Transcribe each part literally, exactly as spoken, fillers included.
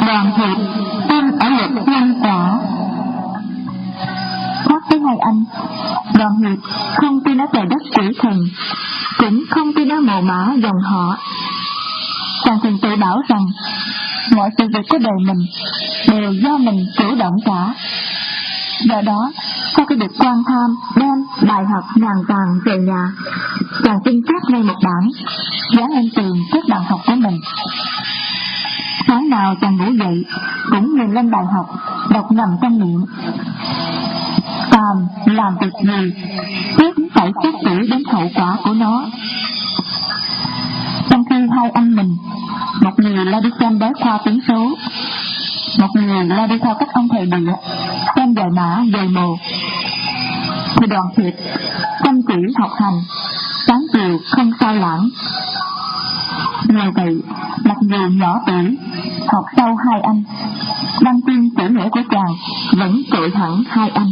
Đoàn Hiệp ăn ở lực nhân quả. Khác với hai anh, Đoàn Hiệp không tin ở trời đất quỷ thần, cũng không tin ở mồ mã dòng họ. Chàng thường tự bảo rằng mọi sự việc của đời mình đều do mình chủ động cả. Do đó, sau khi được Quan Tham đem bài học ngàn vàng về nhà, chàng xin chép ngay một bản, dán lên tường trước bàn học của mình. Sáng nào chàng ngủ dậy cũng nhìn lên bài học, đọc ngầm trong miệng: phàm làm việc gì trước phải xét kỹ đến hậu quả của nó. Trong khi hai anh mình, một người la đi xem bói khoa tiếng số, một người la đi theo các ông thầy địa xem dời mã dời mồ, thì Đoàn Hiệp chăm chỉ học hành, sáng chiều không sao lãng. Nhờ vậy, mặc dù nhỏ tuổi, học sâu hai anh, đăng tin chữ nghĩa của chàng vẫn trội hẳn hai anh.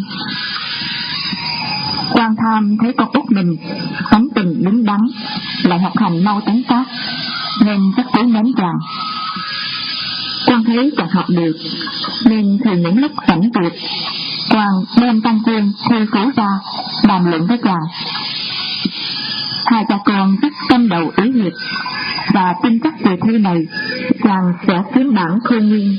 Quan Tham thấy con út mình tánh tình đứng đắn, lại học hành mau tấn tác, nên rất quý mến chàng. Quan thấy chàng học được, nên thường những lúc rảnh việc, Quan đem tăng quân thi cử ra đàm luận với chàng. Hai cha con rất tâm đầu ý hiệp, và tin chắc kỳ thi này chàng sẽ kiếm bản khôi nguyên.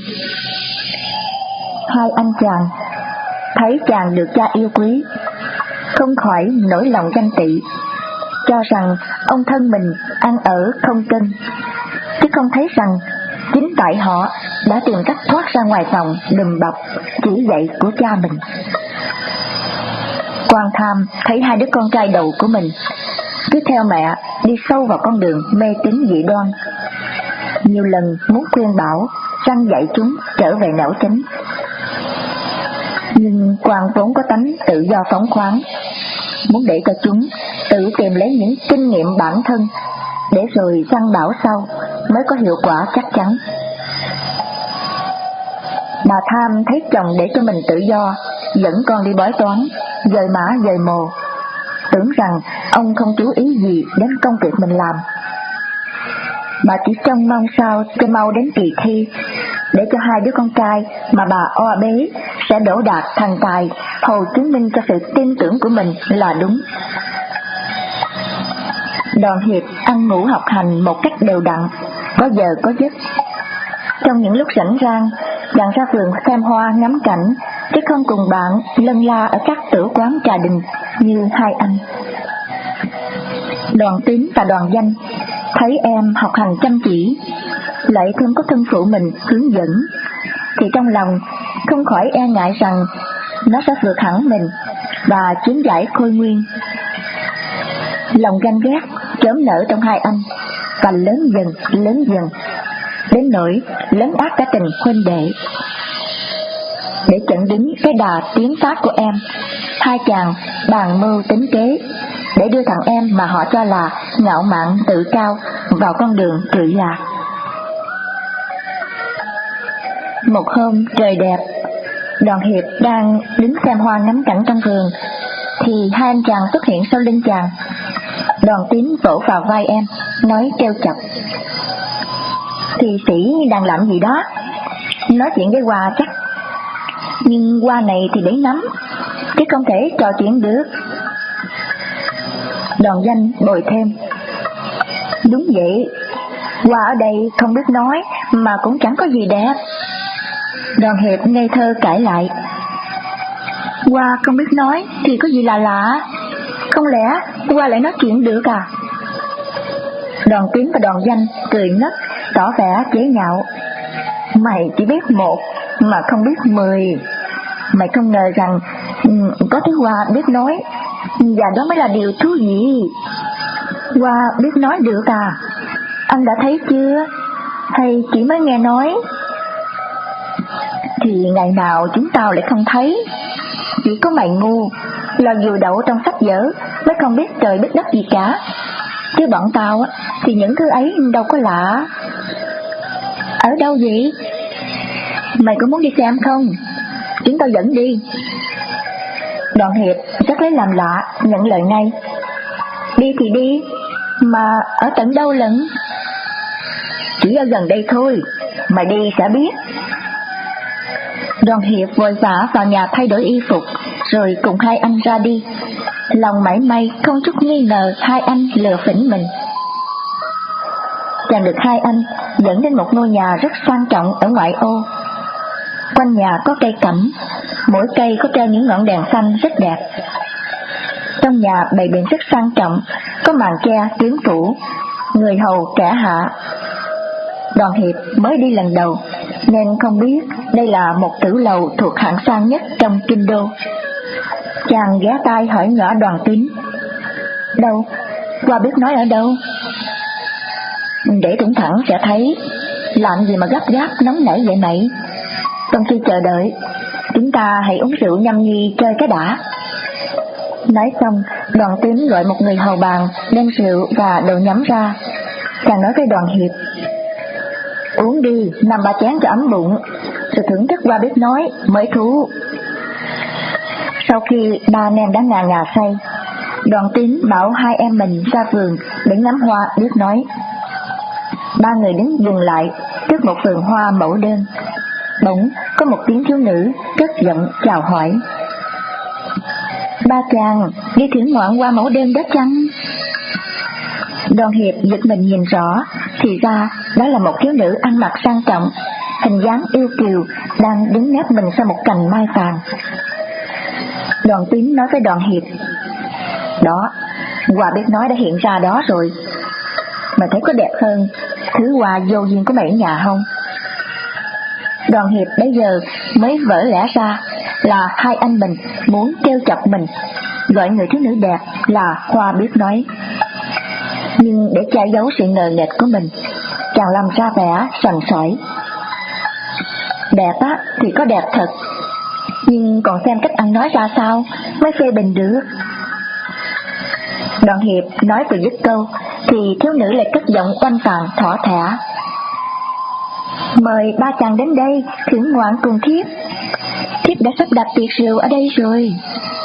Hai anh chàng thấy chàng được cha yêu quý, không khỏi nổi lòng ganh tị, cho rằng ông thân mình ăn ở không cân, chứ không thấy rằng chính tại họ đã tìm cách thoát ra ngoài phòng đùm bọc chỉ dạy của cha mình. Quan Tham thấy hai đứa con trai đầu của mình cứ theo mẹ đi sâu vào con đường mê tín dị đoan, nhiều lần muốn khuyên bảo răn dạy chúng trở về nẻo chính. Nhưng Quan vốn có tánh tự do phóng khoáng, muốn để cho chúng tự tìm lấy những kinh nghiệm bản thân, để rồi răn bảo sau mới có hiệu quả chắc chắn. Bà Tham thấy chồng để cho mình tự do, dẫn con đi bói toán, dời mã dời mồ, tưởng rằng ông không chú ý gì đến công việc mình làm. Bà chỉ trông mong sao cho mau đến kỳ thi, để cho hai đứa con trai mà bà o bế sẽ đỗ đạt thành tài, hầu chứng minh cho sự tin tưởng của mình là đúng. Đoàn Hiệp ăn ngủ học hành một cách đều đặn, có giờ có giấc. Trong những lúc rảnh rang, chàng ra vườn xem hoa ngắm cảnh, chứ không cùng bạn lân la ở các tử quán trà đình như hai anh. Đoàn Tín và Đoàn Danh thấy em học hành chăm chỉ, lại thêm có thân phụ mình hướng dẫn, thì trong lòng không khỏi e ngại rằng nó sẽ vượt hẳn mình và chiếm giải khôi nguyên. Lòng ganh ghét chớm nở trong hai anh, và lớn dần lớn dần, đến nỗi lấn át cả tình huynh đệ. Để chặn đứng cái đà tiến phát của em, hai chàng bàn mưu tính kế để đưa thằng em mà họ cho là ngạo mạn tự cao vào con đường trụy lạc. Một hôm trời đẹp, Đoàn Hiệp đang đứng xem hoa ngắm cảnh trong vườn, thì hai anh chàng xuất hiện sau lưng chàng. Đoàn Tín vỗ vào vai em, nói trêu chọc: thị sĩ đang làm gì đó? Nói chuyện với Hoa chắc, nhưng Hoa này thì để nắm, chứ không thể trò chuyện được. Đoàn Danh bồi thêm: đúng vậy, Hoa ở đây không biết nói mà cũng chẳng có gì đẹp. Đoàn Hiệp ngây thơ cãi lại: Hoa không biết nói thì có gì là lạ, không lẽ Hoa lại nói chuyện được à? Đoàn Tín và Đoàn Danh cười ngất, tỏ vẻ chế nhạo: mày chỉ biết một mà không biết mười. Mày không ngờ rằng có thứ Hoa biết nói, và đó mới là điều thú vị. Hoa biết nói được à? Anh đã thấy chưa? Hay chỉ mới nghe nói? Thì ngày nào chúng tao lại không thấy. Chỉ có mày ngu, là dù đậu trong sách vở mới không biết trời biết đất gì cả. Chứ bọn tao thì những thứ ấy đâu có lạ. Ở đâu vậy? Mày có muốn đi xem không? Chúng tao dẫn đi. Đoàn Hiệp rất lấy làm lạ, nhận lời ngay: đi thì đi, mà ở tận đâu lận? chỉ ở gần đây thôi, mày đi sẽ biết. Đoàn Hiệp vội vã vào nhà thay đổi y phục, rồi cùng hai anh ra đi, lòng mảy may không chút nghi ngờ hai anh lừa phỉnh mình. Chàng được hai anh dẫn đến một ngôi nhà rất sang trọng ở ngoại ô. Quanh nhà có cây cẩm, mỗi cây có treo những ngọn đèn xanh rất đẹp. Trong nhà bày biện rất sang trọng, có màn tre, kiếm phủ, người hầu trẻ hạ. Đoàn Hiệp mới đi lần đầu nên không biết đây là một tử lầu thuộc hạng sang nhất trong kinh đô. Chàng ghé tai hỏi nhỏ Đoàn Tín: "Đâu? Qua biết nói ở đâu?" "Để thủng thẳng sẽ thấy, làm gì mà gấp gáp nóng nảy vậy mày? Trong khi chờ đợi, chúng ta hãy uống rượu nhâm nhi chơi cái đã." Nói xong, Đoàn Tín gọi một người hầu bàn đem rượu và đồ nhắm ra. Chàng nói với Đoàn Hiệp: "Uống đi, năm ba chén cho ấm bụng, rồi thưởng thức qua biết nói mới thú." Sau khi ba anh em đã ngà ngà say, Đoàn Tín bảo hai em mình ra vườn để ngắm hoa biết nói. Ba người đứng dừng lại trước một vườn hoa mẫu đơn. Bỗng có một tiếng thiếu nữ cất giọng chào hỏi: "Ba chàng đi thưởng ngoạn hoa mẫu đơn đó chăng?" Đoàn Hiệp giật mình nhìn rõ, thì ra đó là một thiếu nữ ăn mặc sang trọng, hình dáng yêu kiều, đang đứng nép mình sau một cành mai vàng. Đoàn Tín nói với Đoàn Hiệp: "Đó, hoa biết nói đã hiện ra đó rồi. Mày thấy có đẹp hơn thứ hoa vô duyên của mày ở nhà không?" Đoàn Hiệp bây giờ mới vỡ lẽ ra là hai anh mình muốn trêu chọc mình, gọi người thiếu nữ đẹp là hoa biết nói. Nhưng để che giấu sự ngờ nghệch của mình, chàng làm ra vẻ sành sỏi: "Đẹp á thì có đẹp thật, nhưng còn xem cách ăn nói ra sao mới phê bình được." Đoàn Hiệp nói vừa dứt câu thì thiếu nữ lại cất giọng oanh tàn thỏ thẻ: "Mời ba chàng đến đây thưởng ngoạn cùng thiếp. Thiếp đã sắp đặt tiệc rượu ở đây rồi."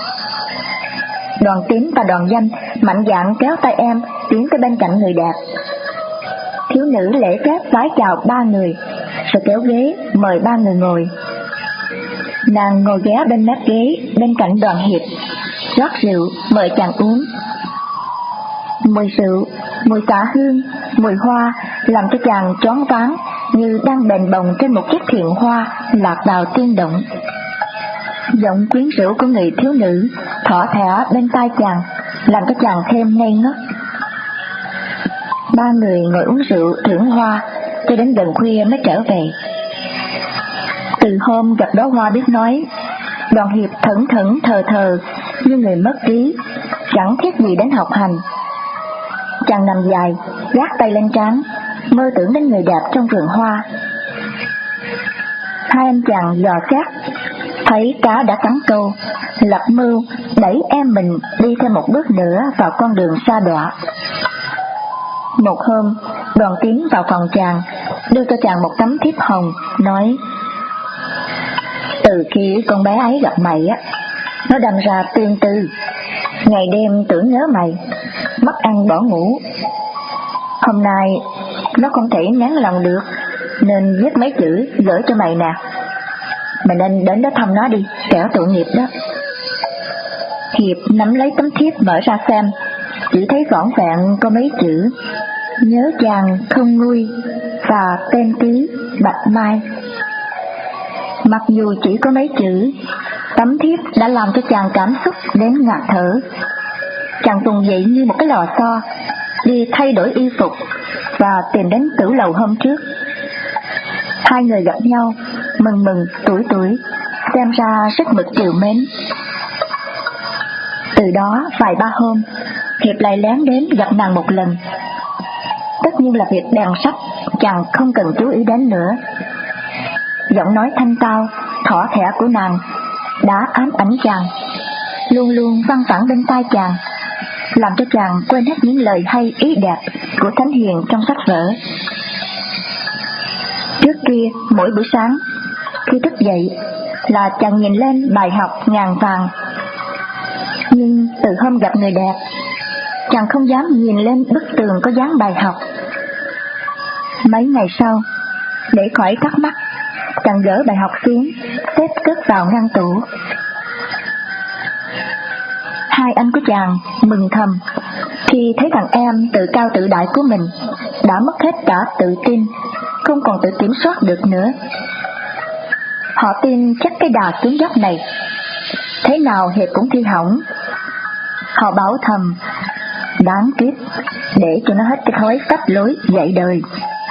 Đoàn Tín và Đoàn Danh mạnh dạn kéo tay em tiến tới bên cạnh người đẹp. Thiếu nữ lễ phép vái chào ba người, rồi kéo ghế mời ba người ngồi. Nàng ngồi ghé bên mép ghế bên cạnh Đoàn Hiệp, rót rượu mời chàng uống. Mùi rượu, mùi xả hương, mùi hoa làm cho chàng choáng váng, như đang bềnh bồng trên một chiếc thuyền hoa lạc vào tiên động. Giọng quyến rũ của người thiếu nữ thỏ thẻ bên tai chàng làm cho chàng thêm ngây ngất. Ba người ngồi uống rượu thưởng hoa cho đến gần khuya mới trở về. Từ hôm gặp đó hoa biết nói, Đoàn Hiệp thẫn thẫn thờ thờ như người mất trí, chẳng thiết gì đến học hành. Chàng nằm dài, gác tay lên trán, mơ tưởng đến người đẹp trong vườn hoa. Hai anh chàng dò xét, thấy cá đã cắn câu, lập mưu đẩy em mình đi thêm một bước nữa vào con đường sa đọa. Một hôm, Đoàn Tín vào phòng chàng, đưa cho chàng một tấm thiếp hồng, nói: "Từ khi con bé ấy gặp mày á, nó đâm ra tương tư, ngày đêm tưởng nhớ mày, mất ăn bỏ ngủ. Hôm nay nó không thể nén lòng được, nên viết mấy chữ gửi cho mày nè. Mày nên đến đó thăm nó đi, kẻo tội nghiệp đó." Hiệp nắm lấy tấm thiếp mở ra xem, chỉ thấy vỏn vẹn có mấy chữ: "Nhớ chàng không nguôi" và tên ký Bạch Mai. Mặc dù chỉ có mấy chữ, tấm thiếp đã làm cho chàng cảm xúc đến ngạt thở. Chàng vùng dậy như một cái lò xo, đi thay đổi y phục và tìm đến tử lầu hôm trước. Hai người gặp nhau, mừng mừng tuổi tuổi, xem ra rất mực trìu mến. Từ đó vài ba hôm, Hiệp lại lén đến gặp nàng một lần. Tất nhiên là việc đèn sách chàng không cần chú ý đến nữa. Giọng nói thanh tao, thỏ thẻ của nàng đã ám ảnh chàng, luôn luôn văng vẳng bên tai chàng, làm cho chàng quên hết những lời hay ý đẹp của thánh hiền trong sách vở. Trước kia mỗi buổi sáng khi thức dậy là chàng nhìn lên bài học ngàn vàng, nhưng từ hôm gặp người đẹp, chàng không dám nhìn lên bức tường có dán bài học. Mấy ngày sau, để khỏi thắc mắc, chàng gỡ bài học xuống, xếp cất vào ngăn tủ. Hai anh của chàng mừng thầm khi thấy thằng em tự cao tự đại của mình đã mất hết cả tự tin, không còn tự kiểm soát được nữa. Họ tin chắc cái đà xuống dốc này thế nào Hiệp cũng thi hỏng. Họ bảo thầm, đáng kiếp, để cho nó hết cái thói phách lối dạy đời.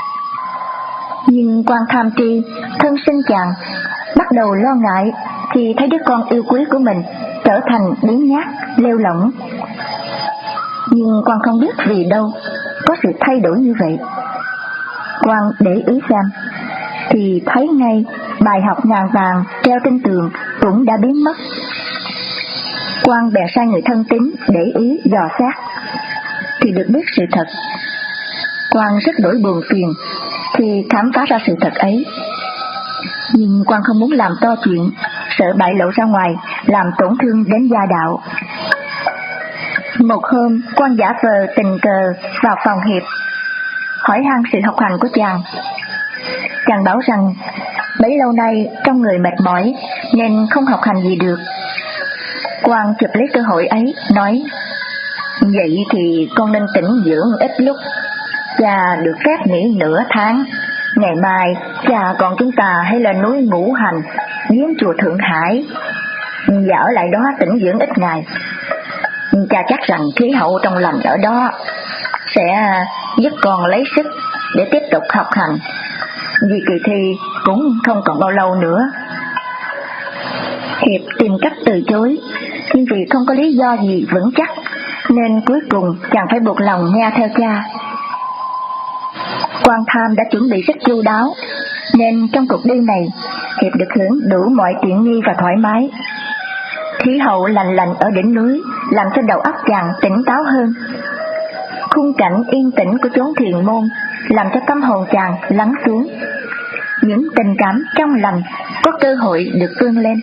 Nhưng quan tham tri, thân sinh chàng, bắt đầu lo ngại khi thấy đứa con yêu quý của mình trở thành biếng nhác, lêu lỏng. Nhưng quan không biết vì đâu có sự thay đổi như vậy. Quan để ý xem, thì thấy ngay bài học ngàn vàng treo trên tường cũng đã biến mất. Quan bèn sai người thân tín để ý dò xét, thì được biết sự thật. Quan rất đổi buồn phiền khi khám phá ra sự thật ấy. Nhưng Quan không muốn làm to chuyện, sợ bại lộ ra ngoài, làm tổn thương đến gia đạo. Một hôm, Quan giả vờ tình cờ vào phòng Hiệp, hỏi han sự học hành của chàng. Chàng bảo rằng bấy lâu nay trong người mệt mỏi nên không học hành gì được. Quan chụp lấy cơ hội ấy, nói, vậy thì con nên tĩnh dưỡng ít lúc, cha được phép nghỉ nửa tháng. Ngày mai cha còn chúng ta hay là núi Ngũ Hành, viếng chùa Thượng Hải, và ở lại đó tĩnh dưỡng ít ngày. Cha chắc rằng khí hậu trong lành ở đó sẽ giúp con lấy sức để tiếp tục học hành, vì kỳ thi cũng không còn bao lâu nữa. Hiệp tìm cách từ chối, nhưng vì không có lý do gì vững chắc, nên cuối cùng chàng phải buộc lòng nghe theo cha. Quan Tham đã chuẩn bị rất chu đáo, nên trong cuộc đi này, Hiệp được hưởng đủ mọi tiện nghi và thoải mái. Khí hậu lành lạnh ở đỉnh núi làm cho đầu óc chàng tỉnh táo hơn. Khung cảnh yên tĩnh của chốn thiền môn làm cho tâm hồn chàng lắng xuống. Những tình cảm trong lành có cơ hội được vươn lên.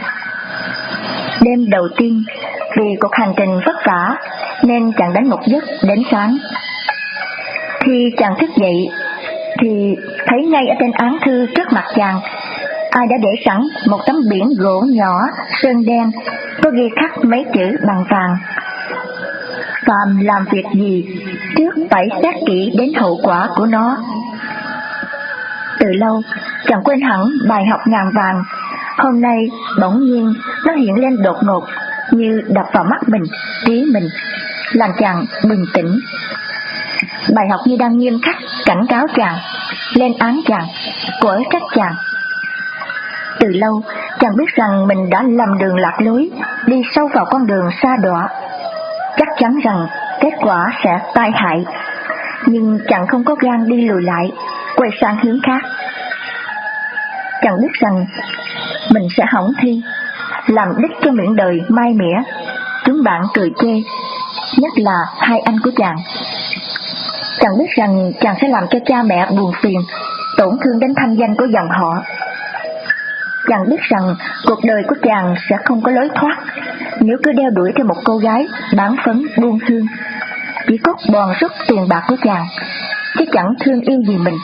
Đêm đầu tiên, vì cuộc hành trình vất vả nên chàng đánh một giấc đến sáng. Khi chàng thức dậy thì thấy ngay ở trên án thư trước mặt chàng, ai đã để sẵn một tấm biển gỗ nhỏ sơn đen có ghi khắc mấy chữ bằng vàng: phàm làm việc gì trước phải xét kỹ đến hậu quả của nó. Từ lâu chàng quên hẳn bài học ngàn vàng, hôm nay bỗng nhiên nó hiện lên đột ngột, như đập vào mắt mình, trí mình, làm chàng bừng tỉnh. Bài học như đang nghiêm khắc cảnh cáo chàng, lên án chàng, quở trách chàng. Từ lâu chàng biết rằng mình đã lầm đường lạc lối, đi sâu vào con đường sa đọa, chắc chắn rằng kết quả sẽ tai hại. Nhưng chàng không có gan đi lùi lại, quay sang hướng khác. Chàng biết rằng mình sẽ hỏng thi, làm đích cho miệng đời mai mỉa, chúng bạn cười chê, nhất là hai anh của chàng. Chàng biết rằng chàng sẽ làm cho cha mẹ buồn phiền, tổn thương đến thanh danh của dòng họ. Chàng biết rằng cuộc đời của chàng sẽ không có lối thoát nếu cứ đeo đuổi theo một cô gái bán phấn buôn hương, chỉ cốt bòn rút tiền bạc của chàng, chứ chẳng thương yêu gì mình.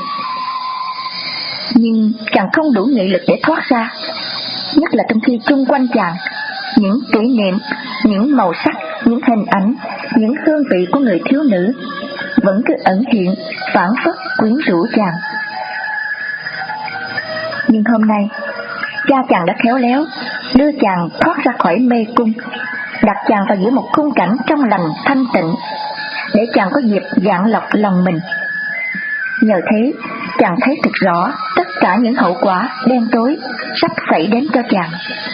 Nhưng chàng không đủ nghị lực để thoát ra, nhất là trong khi chung quanh chàng những kỷ niệm, những màu sắc, những hình ảnh, những hương vị của người thiếu nữ vẫn cứ ẩn hiện, phảng phất quyến rũ chàng. Nhưng hôm nay cha chàng đã khéo léo đưa chàng thoát ra khỏi mê cung, đặt chàng vào giữa một khung cảnh trong lành thanh tịnh, để chàng có dịp gạn lọc lòng mình. Nhờ thế chàng thấy thực rõ tất cả những hậu quả đen tối sắp xảy đến cho chàng.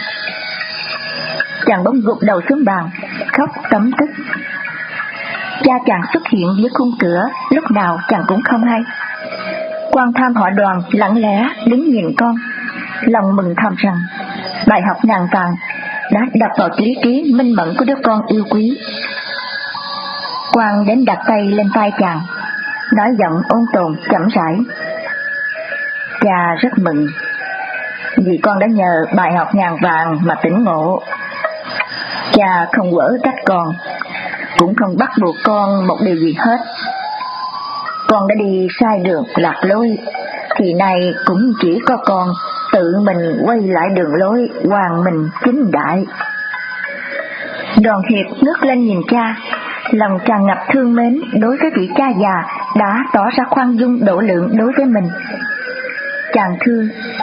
Chàng bỗng gục đầu xuống bàn, khóc tấm tức. Cha chàng xuất hiện dưới khung cửa lúc nào chàng cũng không hay. Quan Tham họ Đoàn lặng lẽ đứng nhìn con, lòng mừng thầm rằng bài học ngàn vàng đã đập vào lý trí minh mẫn của đứa con yêu quý. Quan đến đặt tay lên vai chàng, nói giọng ôn tồn chậm rãi: cha rất mừng vì con đã nhờ bài học ngàn vàng mà tỉnh ngộ. Cha không quở trách con, cũng không bắt buộc con một điều gì hết. con đã đi sai đường lạc lối, thì nay cũng chỉ có con tự mình quay lại đường lối hoàng minh chính đại. Đoàn Hiệp ngước lên nhìn cha, lòng tràn ngập thương mến đối với vị cha già đã tỏ ra khoan dung độ lượng đối với mình. Chàng thưa: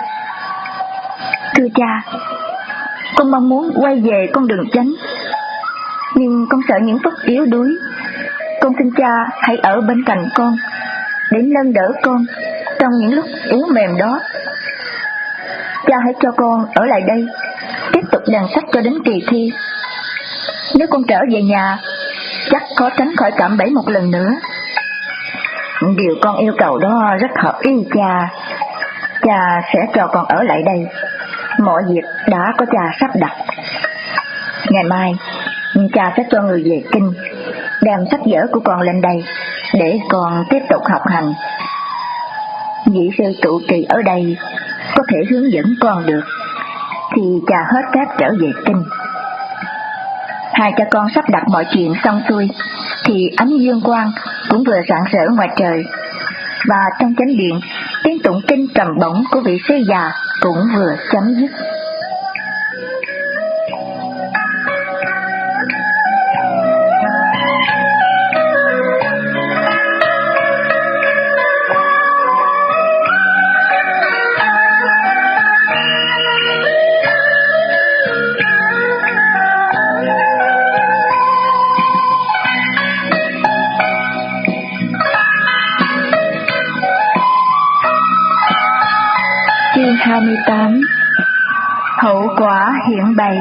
Thưa cha, con mong muốn quay về con đường chánh, nhưng con sợ những phút yếu đuối. Con xin cha hãy ở bên cạnh con, để nâng đỡ con trong những lúc yếu mềm đó. Cha hãy cho con ở lại đây, tiếp tục đàn sách cho đến kỳ thi. Nếu con trở về nhà, chắc khó tránh khỏi cạm bẫy một lần nữa. Điều con yêu cầu đó rất hợp ý cha. Cha sẽ cho con ở lại đây. Mọi việc đã có cha sắp đặt. Ngày mai, cha sẽ cho người về kinh, đem sách vở của con lên đây, để con tiếp tục học hành. Vị sư trụ trì ở đây có thể hướng dẫn con được, thì cha hết phép trở về kinh. Hai cha con sắp đặt mọi chuyện xong xuôi, thì ánh dương quang cũng vừa rạng rỡ ngoài trời, và trong chánh điện, tiếng tụng kinh trầm bổng của vị sư già cũng vừa chấm dứt. Chương hai mươi tám. Hậu quả hiện bày.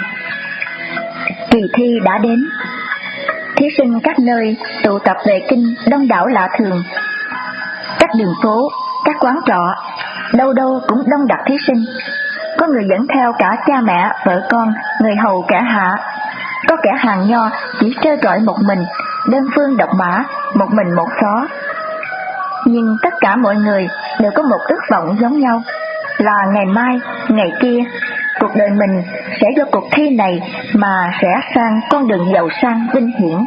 Kỳ thi đã đến. Thí sinh các nơi tụ tập về kinh đông đảo lạ thường. Các đường phố, các quán trọ, đâu đâu cũng đông đặc thí sinh. Có người dẫn theo cả cha mẹ, vợ con, người hầu kẻ hạ. Có kẻ hàng nho chỉ trơ trọi một mình, đơn phương độc mã, một mình một xó. Nhưng tất cả mọi người đều có một ước vọng giống nhau, là ngày mai, ngày kia, cuộc đời mình sẽ do cuộc thi này mà rẽ sang con đường giàu sang vinh hiển.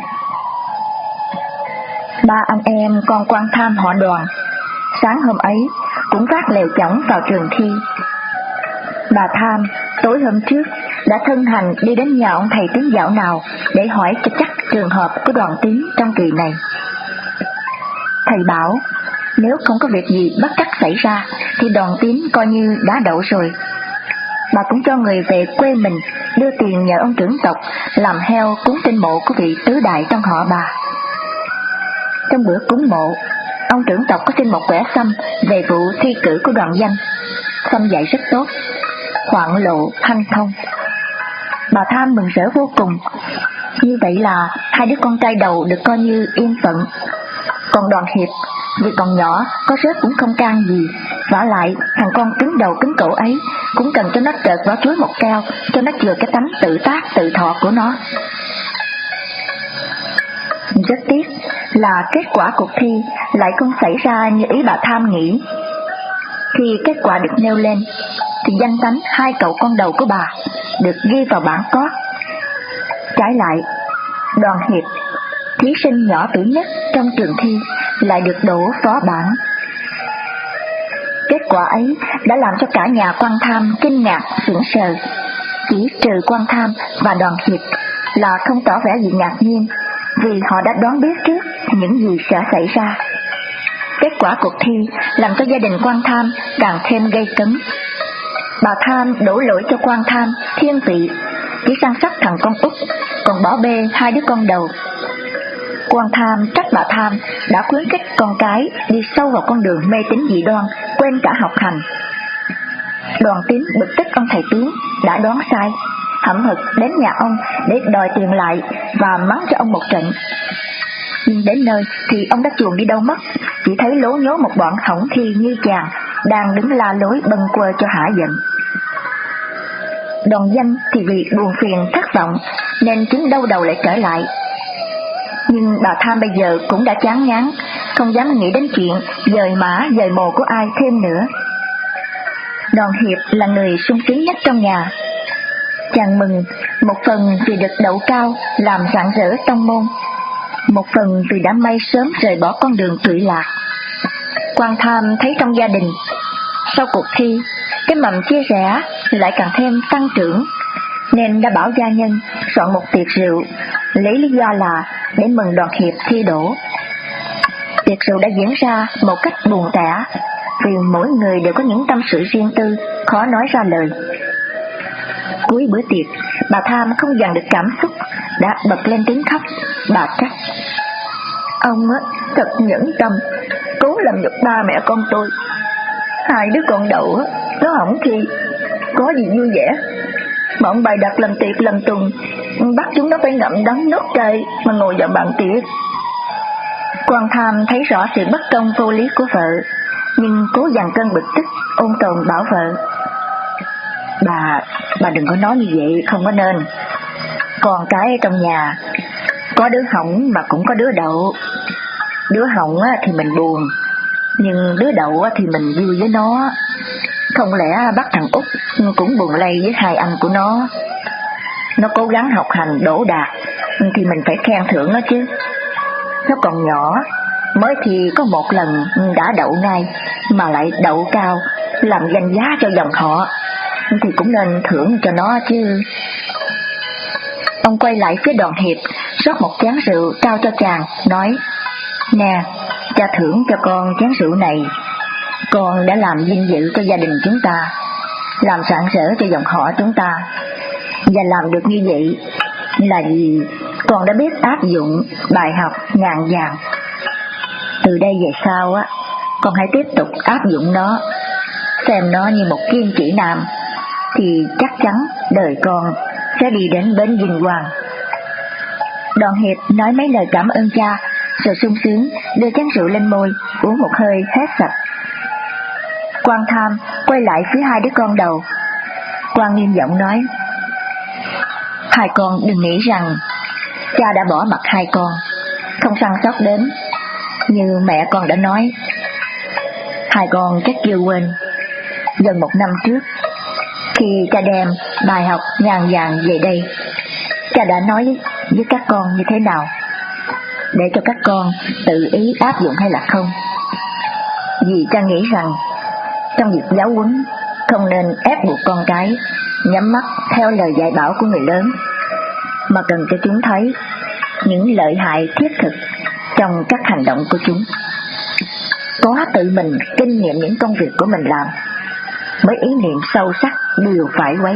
Ba anh em con Quan Tham họ Đoàn, sáng hôm ấy cũng vác lều chõng vào trường thi. Bà Tham tối hôm trước đã thân hành đi đến nhà ông thầy tiếng dạo nào để hỏi cho chắc trường hợp của Đoàn Tín trong kỳ này. Thầy bảo nếu không có việc gì bất trắc xảy ra thì Đoàn Tín coi như đã đậu rồi. Bà cũng cho người về quê mình đưa tiền nhờ ông trưởng tộc làm heo cúng trên mộ của vị tứ đại trong họ bà. Trong bữa cúng mộ, ông trưởng tộc có xin một quẻ sâm về vụ thi cử của Đoàn Danh. Sâm dạy rất tốt, hoạn lộ hanh thông. Bà Tham mừng rỡ vô cùng. Như vậy là hai đứa con trai đầu được coi như yên phận. Còn Đoàn Hiệp vì còn nhỏ, có rớt cũng không can gì. Vả lại thằng con cứng đầu cứng cổ ấy cũng cần cho nó trợt vỏ chuối một keo, cho nó chừa cái tánh tự tác tự thọ của nó. Rất tiếc là kết quả cuộc thi lại không xảy ra như ý bà Tham nghĩ. Khi kết quả được nêu lên thì danh tánh hai cậu con đầu của bà được ghi vào bảng cót. Trái lại, Đoàn Hiệp, thí sinh nhỏ tuổi nhất trong trường thi, lại được đỗ phó bảng. Kết quả ấy đã làm cho cả nhà Quan Tham kinh ngạc sững sờ, chỉ trừ Quan Tham và Đoàn Hiệp là không tỏ vẻ gì ngạc nhiên, vì họ đã đoán biết trước những gì sẽ xảy ra. Kết quả cuộc thi làm cho gia đình Quan Tham càng thêm gây cấn. Bà Tham đổ lỗi cho Quan Tham thiên vị, chỉ săn sóc thằng con út, còn bỏ bê hai đứa con đầu. Quan Tham trách bà Tham đã khuyến khích con cái đi sâu vào con đường mê tín dị đoan, quên cả học hành. Đoàn Tín bực tức ông thầy Tiến đã đoán sai, hậm hực đến nhà ông để đòi tiền lại và mắng cho ông một trận. Nhưng đến nơi thì ông đã chuồn đi đâu mất, chỉ thấy lố nhố một bọn hỏng thi như chàng đang đứng la lối bâng quơ cho hả giận. Đoàn Danh thì vì buồn phiền thất vọng nên chính đâu đầu lại trở lại. Nhưng bà Tham bây giờ cũng đã chán ngán, không dám nghĩ đến chuyện dời mã dời mồ của ai thêm nữa. Đoàn Hiệp là người sung sướng nhất trong nhà. Chàng mừng một phần vì được đậu cao làm rạng rỡ tông môn, một phần vì đã may sớm rời bỏ con đường tụy lạc. Quan Tham thấy trong gia đình, sau cuộc thi, cái mầm chia rẽ lại càng thêm tăng trưởng, nên đã bảo gia nhân soạn một tiệc rượu, lấy lý do là để mừng Đoàn Hiệp thi đỗ. Tiệc rượu đã diễn ra một cách buồn tẻ, vì mỗi người đều có những tâm sự riêng tư, khó nói ra lời. Cuối bữa tiệc, bà Tham không dằn được cảm xúc, đã bật lên tiếng khóc. Bà trách: "Ông á, thật nhẫn tâm, cố làm nhục ba mẹ con tôi. Hai đứa con đầu á, nó hỏng thi, có gì vui vẻ. Bọn bày đặt làm tiệc làm tuần, bắt chúng nó phải ngậm đắng nuốt cay mà ngồi vào bàn tiệc." Quan Tham thấy rõ sự bất công vô lý của vợ, nhưng cố dằn cơn bực tức, ôn tồn bảo vợ: Bà, bà đừng có nói như vậy, không có nên. Còn cái trong nhà, có đứa hỏng mà cũng có đứa đậu. Đứa hỏng thì mình buồn, nhưng đứa đậu thì mình vui với nó. Không lẽ bắt thằng Út cũng buồn lây với hai anh của nó. Nó cố gắng học hành đỗ đạt thì mình phải khen thưởng nó chứ. Nó còn nhỏ, mới thì có một lần đã đậu ngay, mà lại đậu cao, làm danh giá cho dòng họ, thì cũng nên thưởng cho nó chứ. Ông quay lại phía Đoàn Hiệp, rót một chén rượu trao cho chàng, nói: Nè, cha thưởng cho con chén rượu này. Con đã làm vinh dự cho gia đình chúng ta, làm rạng rỡ cho dòng họ chúng ta. Và làm được như vậy là vì con đã biết áp dụng bài học ngàn vàng. Từ đây về sau á, con hãy tiếp tục áp dụng nó, xem nó như một kim chỉ nam, thì chắc chắn đời con sẽ đi đến bến vinh quang. Đoàn Hiệp nói mấy lời cảm ơn cha, rồi sung sướng đưa chén rượu lên môi, uống một hơi hết sạch. Quan Tham quay lại phía hai đứa con đầu. Quan nghiêm giọng nói: Hai con đừng nghĩ rằng cha đã bỏ mặc hai con, không săn sóc đến. Như mẹ con đã nói, hai con chắc chưa quên, gần một năm trước, khi cha đem bài học ngàn vàng về đây, cha đã nói với các con như thế nào, để cho các con tự ý áp dụng hay là không. Vì cha nghĩ rằng trong việc giáo huấn không nên ép buộc con cái nhắm mắt theo lời dạy bảo của người lớn, mà cần cho chúng thấy những lợi hại thiết thực trong các hành động của chúng. Có tự mình kinh nghiệm những công việc của mình làm, mới ý niệm sâu sắc điều phải quấy.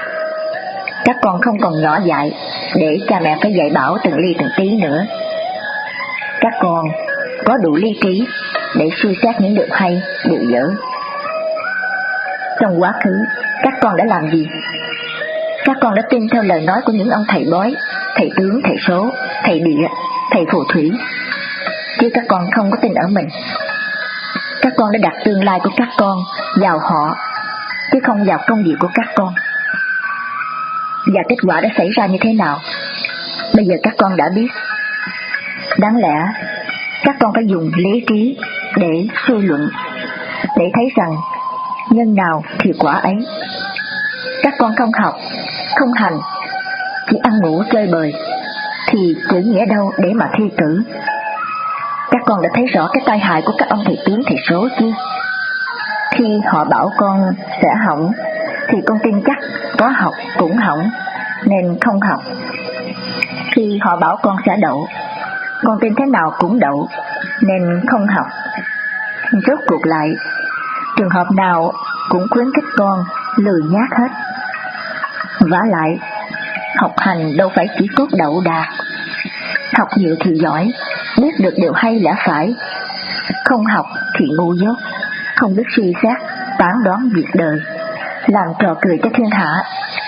Các con không còn nhỏ dại để cha mẹ phải dạy bảo từng ly từng tí nữa. Các con có đủ lý trí để suy xét những điều hay, điều dở. Trong quá khứ, các con đã làm gì? Các con đã tin theo lời nói của những ông thầy bói, thầy tướng, thầy số, thầy địa, thầy phù thủy, chứ các con không có tin ở mình. Các con đã đặt tương lai của các con vào họ, chứ không vào công việc của các con. Và kết quả đã xảy ra như thế nào, bây giờ các con đã biết. Đáng lẽ các con phải dùng lý trí để suy luận, để thấy rằng nhân nào thì quả ấy. Các con không học, không hành, chỉ ăn ngủ chơi bời, thì chữ nghĩa đâu để mà thi cử. Các con đã thấy rõ cái tai hại của các ông thầy tướng thầy số chứ. Khi họ bảo con sẽ hỏng, thì con tin chắc có học cũng hỏng, nên không học. Khi họ bảo con sẽ đậu, con tin thế nào cũng đậu, nên không học. Rốt cuộc lại, trường hợp nào cũng khuyến khích con lười nhác hết. Vả lại, học hành đâu phải chỉ cốt đậu đạt. Học nhiều thì giỏi, biết được điều hay lẽ phải. Không học thì ngu dốt, không biết suy xét, tán đoán việc đời, làm trò cười cho thiên hạ.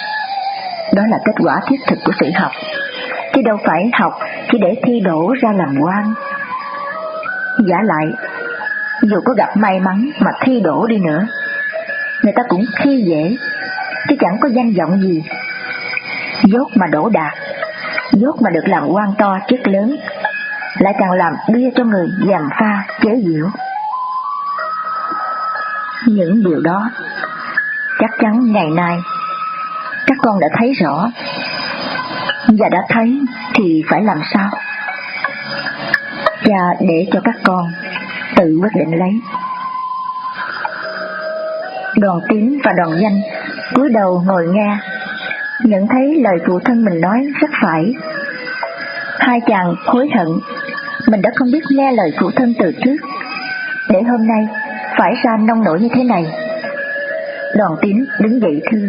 Đó là kết quả thiết thực của sự học, chứ đâu phải học chỉ để thi đỗ ra làm quan. Giả lại, dù có gặp may mắn mà thi đỗ đi nữa, người ta cũng khi dễ, chứ chẳng có danh vọng gì. Dốt mà đỗ đạt, dốt mà được làm quan to chức lớn, lại càng làm bia cho người gièm pha chế giễu. Những điều đó chắc chắn ngày nay các con đã thấy rõ, và đã thấy thì phải làm sao? cha để cho các con tự quyết định lấy. Đoàn Tín và Đoàn Danh cúi đầu ngồi nghe, nhận thấy lời phụ thân mình nói rất phải. Hai chàng hối hận mình đã không biết nghe lời phụ thân từ trước, để hôm nay phải ra nông nổi như thế này. Đoàn Tín đứng dậy thưa: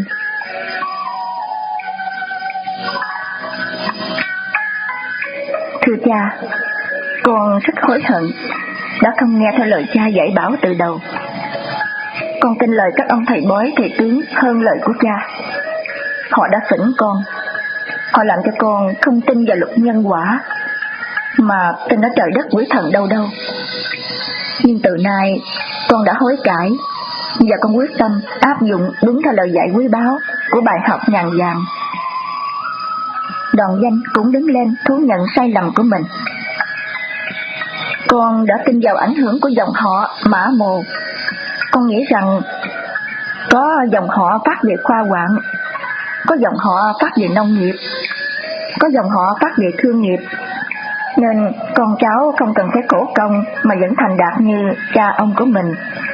Thưa cha, con rất hối hận đã không nghe theo lời cha dạy bảo từ đầu. Con tin lời các ông thầy bói thầy tướng hơn lời của cha. Họ đã phỉnh con, họ làm cho con không tin vào luật nhân quả, mà tin ở trời đất quỷ thần đâu đâu. Nhưng từ nay con đã hối cải, và con quyết tâm áp dụng đúng theo lời dạy quý báu của bài học ngàn vàng. Đoàn Danh cũng đứng lên thú nhận sai lầm của mình. Con đã tin vào ảnh hưởng của dòng họ Mã Mồ. Con nghĩ rằng có dòng họ phát về khoa quản, có dòng họ phát về nông nghiệp, có dòng họ phát về thương nghiệp, nên con cháu không cần phải khổ công mà vẫn thành đạt như cha ông của mình.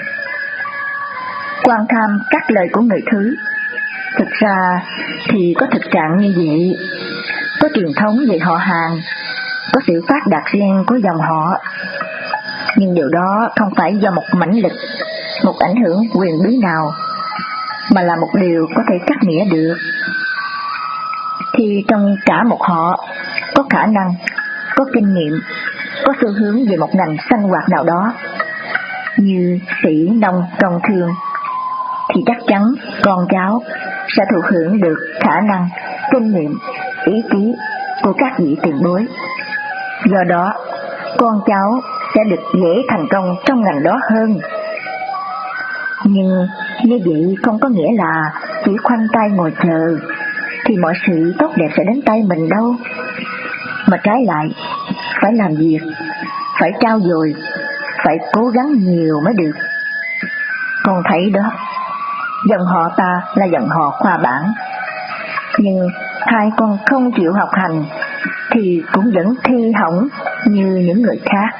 Quan tham các lời của người thứ. Thực ra thì có thực trạng như vậy, có truyền thống về họ hàng, có sự phát đạt riêng của dòng họ. Nhưng điều đó không phải do một mãnh lực, một ảnh hưởng quyền bí nào, mà là một điều có thể cắt nghĩa được. Thì trong cả một họ có khả năng, có kinh nghiệm, có xu hướng về một ngành sinh hoạt nào đó, như sĩ nông công thương, thì chắc chắn con cháu sẽ thụ hưởng được khả năng, kinh nghiệm, ý chí của các vị tiền bối. Do đó, con cháu sẽ được dễ thành công trong ngành đó hơn. Nhưng như vậy không có nghĩa là chỉ khoanh tay ngồi chờ thì mọi sự tốt đẹp sẽ đến tay mình đâu, mà trái lại phải làm việc, phải trau dồi, phải cố gắng nhiều mới được. Con thấy đó, dòng họ ta là dòng họ khoa bản, nhưng hai con không chịu học hành thì cũng vẫn thi hỏng như những người khác.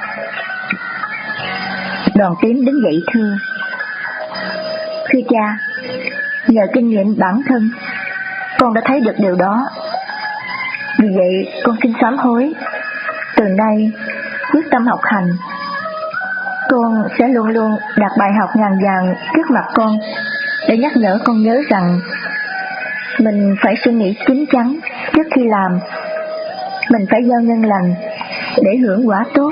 Đoàn Tín đứng dậy thưa: Thưa cha, nhờ kinh nghiệm bản thân, con đã thấy được điều đó. Vì vậy con xin sám hối, từ nay quyết tâm học hành. Con sẽ luôn luôn đặt bài học ngàn vàng trước mặt con, để nhắc nhở con nhớ rằng mình phải suy nghĩ chín chắn trước khi làm, mình phải gieo nhân lành để hưởng quả tốt.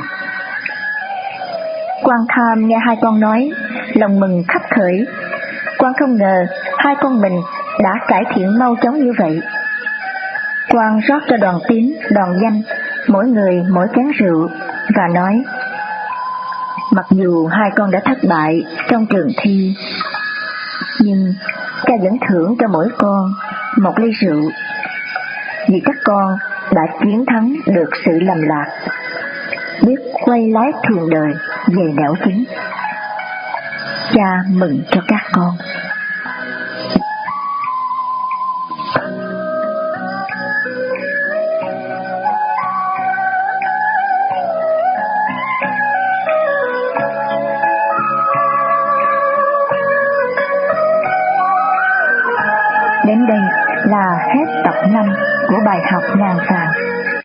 Quan tham nghe hai con nói, lòng mừng khắp khởi. Quan không ngờ hai con mình đã cải thiện mau chóng như vậy. Quan rót cho Đoàn Tín, Đoàn Danh mỗi người mỗi chén rượu và nói: Mặc dù hai con đã thất bại trong trường thi, nhưng cha vẫn thưởng cho mỗi con một ly rượu, vì các con đã chiến thắng được sự lầm lạc, biết quay lái thuyền đời về nẻo chính. Cha mừng cho các con. Đến đây là hết tập năm của bài học ngàn vàng.